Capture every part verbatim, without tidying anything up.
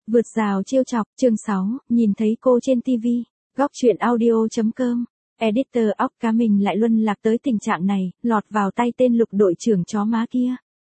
Vượt rào trêu chọc, chương sáu, nhìn thấy cô trên ti vi. Góc truyện audio chấm com. Editor óc cá mình lại luân lạc tới tình trạng này, lọt vào tay tên Lục đội trưởng chó má kia.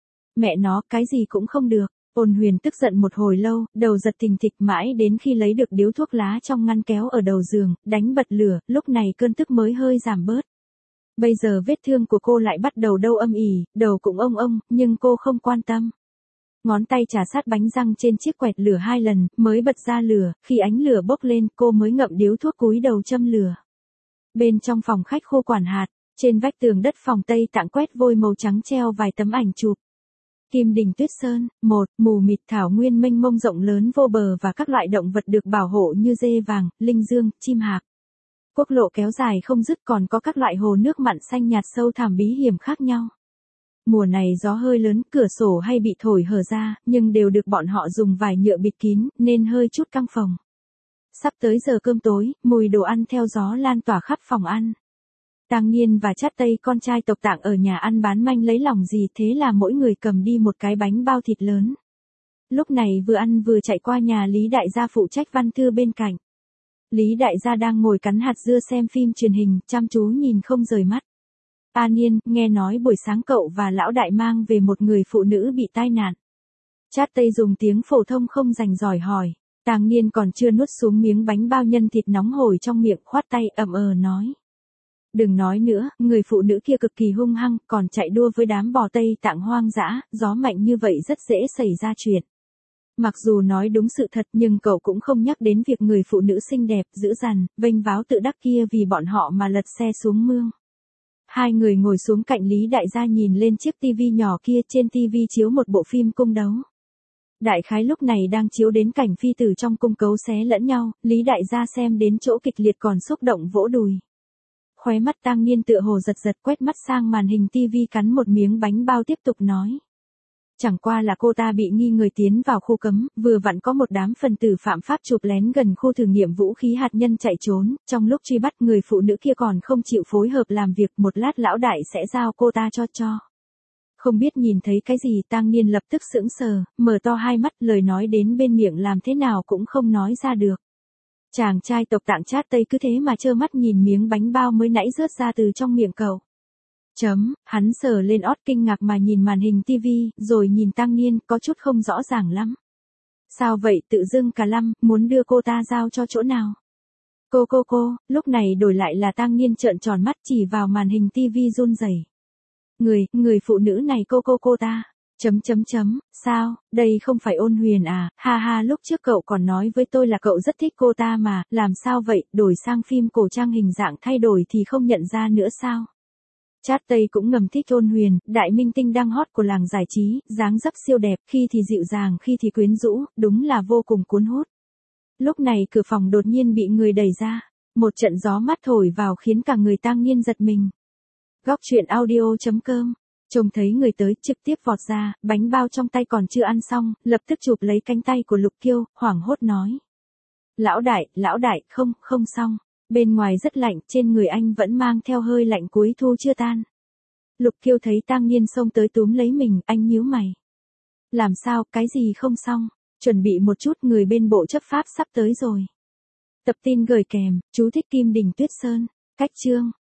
Mẹ nó, cái gì cũng không được. Ôn Huyền tức giận một hồi lâu, đầu giật thình thịch mãi đến khi lấy được điếu thuốc lá trong ngăn kéo ở đầu giường, đánh bật lửa, lúc này cơn tức mới hơi giảm bớt. Bây giờ vết thương của cô lại bắt đầu đau âm ỉ, đầu cũng ông ông, nhưng cô không quan tâm. Ngón tay trà sát bánh răng trên chiếc quẹt lửa hai lần, mới bật ra lửa, khi ánh lửa bốc lên, cô mới ngậm điếu thuốc cúi đầu châm lửa. Bên trong phòng khách khu quản hạt, trên vách tường đất phòng Tây Tạng quét vôi màu trắng treo vài tấm ảnh chụp. Kim đỉnh Tuyết Sơn, một, mù mịt thảo nguyên mênh mông rộng lớn vô bờ và các loại động vật được bảo hộ như dê vàng, linh dương, chim hạc. Quốc lộ kéo dài không dứt, còn có các loại hồ nước mặn xanh nhạt sâu thẳm bí hiểm khác nhau. Mùa này gió hơi lớn, cửa sổ hay bị thổi hở ra, nhưng đều được bọn họ dùng vải nhựa bịt kín, nên hơi chút căng phòng. Sắp tới giờ cơm tối, mùi đồ ăn theo gió lan tỏa khắp phòng ăn. Tang Nghiên và Chát Tây con trai tộc Tạng ở nhà ăn bán manh lấy lòng gì, thế là mỗi người cầm đi một cái bánh bao thịt lớn. Lúc này vừa ăn vừa chạy qua nhà Lý Đại Gia phụ trách văn thư bên cạnh. Lý Đại Gia đang ngồi cắn hạt dưa xem phim truyền hình, chăm chú nhìn không rời mắt. A Niên, nghe nói buổi sáng cậu và lão đại mang về một người phụ nữ bị tai nạn. Chát Tây dùng tiếng phổ thông không rành giỏi hỏi. Tang Nghiên còn chưa nuốt xuống miếng bánh bao nhân thịt nóng hổi trong miệng, khoát tay ậm ờ nói. Đừng nói nữa, người phụ nữ kia cực kỳ hung hăng, còn chạy đua với đám bò Tây Tạng hoang dã, gió mạnh như vậy rất dễ xảy ra chuyện. Mặc dù nói đúng sự thật nhưng cậu cũng không nhắc đến việc người phụ nữ xinh đẹp, dữ dằn, vênh váo tự đắc kia vì bọn họ mà lật xe xuống mương. Hai người ngồi xuống cạnh Lý Đại Gia nhìn lên chiếc tivi nhỏ kia, trên tivi chiếu một bộ phim cung đấu. Đại khái lúc này đang chiếu đến cảnh phi tử trong cung cấu xé lẫn nhau, Lý Đại Gia xem đến chỗ kịch liệt còn xúc động vỗ đùi. Khóe mắt Tang Nghiên tựa hồ giật giật, quét mắt sang màn hình tivi cắn một miếng bánh bao tiếp tục nói. Chẳng qua là cô ta bị nghi người tiến vào khu cấm, vừa vặn có một đám phần tử phạm pháp chụp lén gần khu thử nghiệm vũ khí hạt nhân chạy trốn, trong lúc truy bắt người phụ nữ kia còn không chịu phối hợp làm việc, một lát lão đại sẽ giao cô ta cho cho. Không biết nhìn thấy cái gì, Tang Nghiên lập tức sững sờ, mở to hai mắt, lời nói đến bên miệng làm thế nào cũng không nói ra được. Chàng trai tộc Tạng Chát Tây cứ thế mà trơ mắt nhìn miếng bánh bao mới nãy rớt ra từ trong miệng cậu. Chấm, hắn sờ lên ót kinh ngạc mà nhìn màn hình tivi, rồi nhìn Tang Nghiên, có chút không rõ ràng lắm. Sao vậy, tự dưng cả lăm, muốn đưa cô ta giao cho chỗ nào? Cô cô cô, lúc này đổi lại là Tang Nghiên trợn tròn mắt chỉ vào màn hình tivi run rẩy. Người, người phụ nữ này cô cô cô ta. Chấm chấm chấm, sao, đây không phải Ôn Huyền à, ha ha, lúc trước cậu còn nói với tôi là cậu rất thích cô ta mà, làm sao vậy, đổi sang phim cổ trang hình dạng thay đổi thì không nhận ra nữa sao? Chát Tây cũng ngầm thích Ôn Huyền, đại minh tinh đang hot của làng giải trí, dáng dấp siêu đẹp, khi thì dịu dàng, khi thì quyến rũ, đúng là vô cùng cuốn hút. Lúc này cửa phòng đột nhiên bị người đẩy ra, một trận gió mát thổi vào khiến cả người Tang Nghiên giật mình. Góc truyện audio chấm com. Trông thấy người tới, trực tiếp vọt ra, bánh bao trong tay còn chưa ăn xong, lập tức chụp lấy cánh tay của Lục Kiêu, hoảng hốt nói. Lão đại, lão đại, không, không xong. Bên ngoài rất lạnh, trên người anh vẫn mang theo hơi lạnh cuối thu chưa tan. Lục Kiêu thấy Tang Nghiên xông tới túm lấy mình, anh nhíu mày. Làm sao, cái gì không xong? Chuẩn bị một chút, người bên bộ chấp pháp sắp tới rồi. Tập tin gửi kèm, chú thích Kim đỉnh Tuyết Sơn. Cách chương.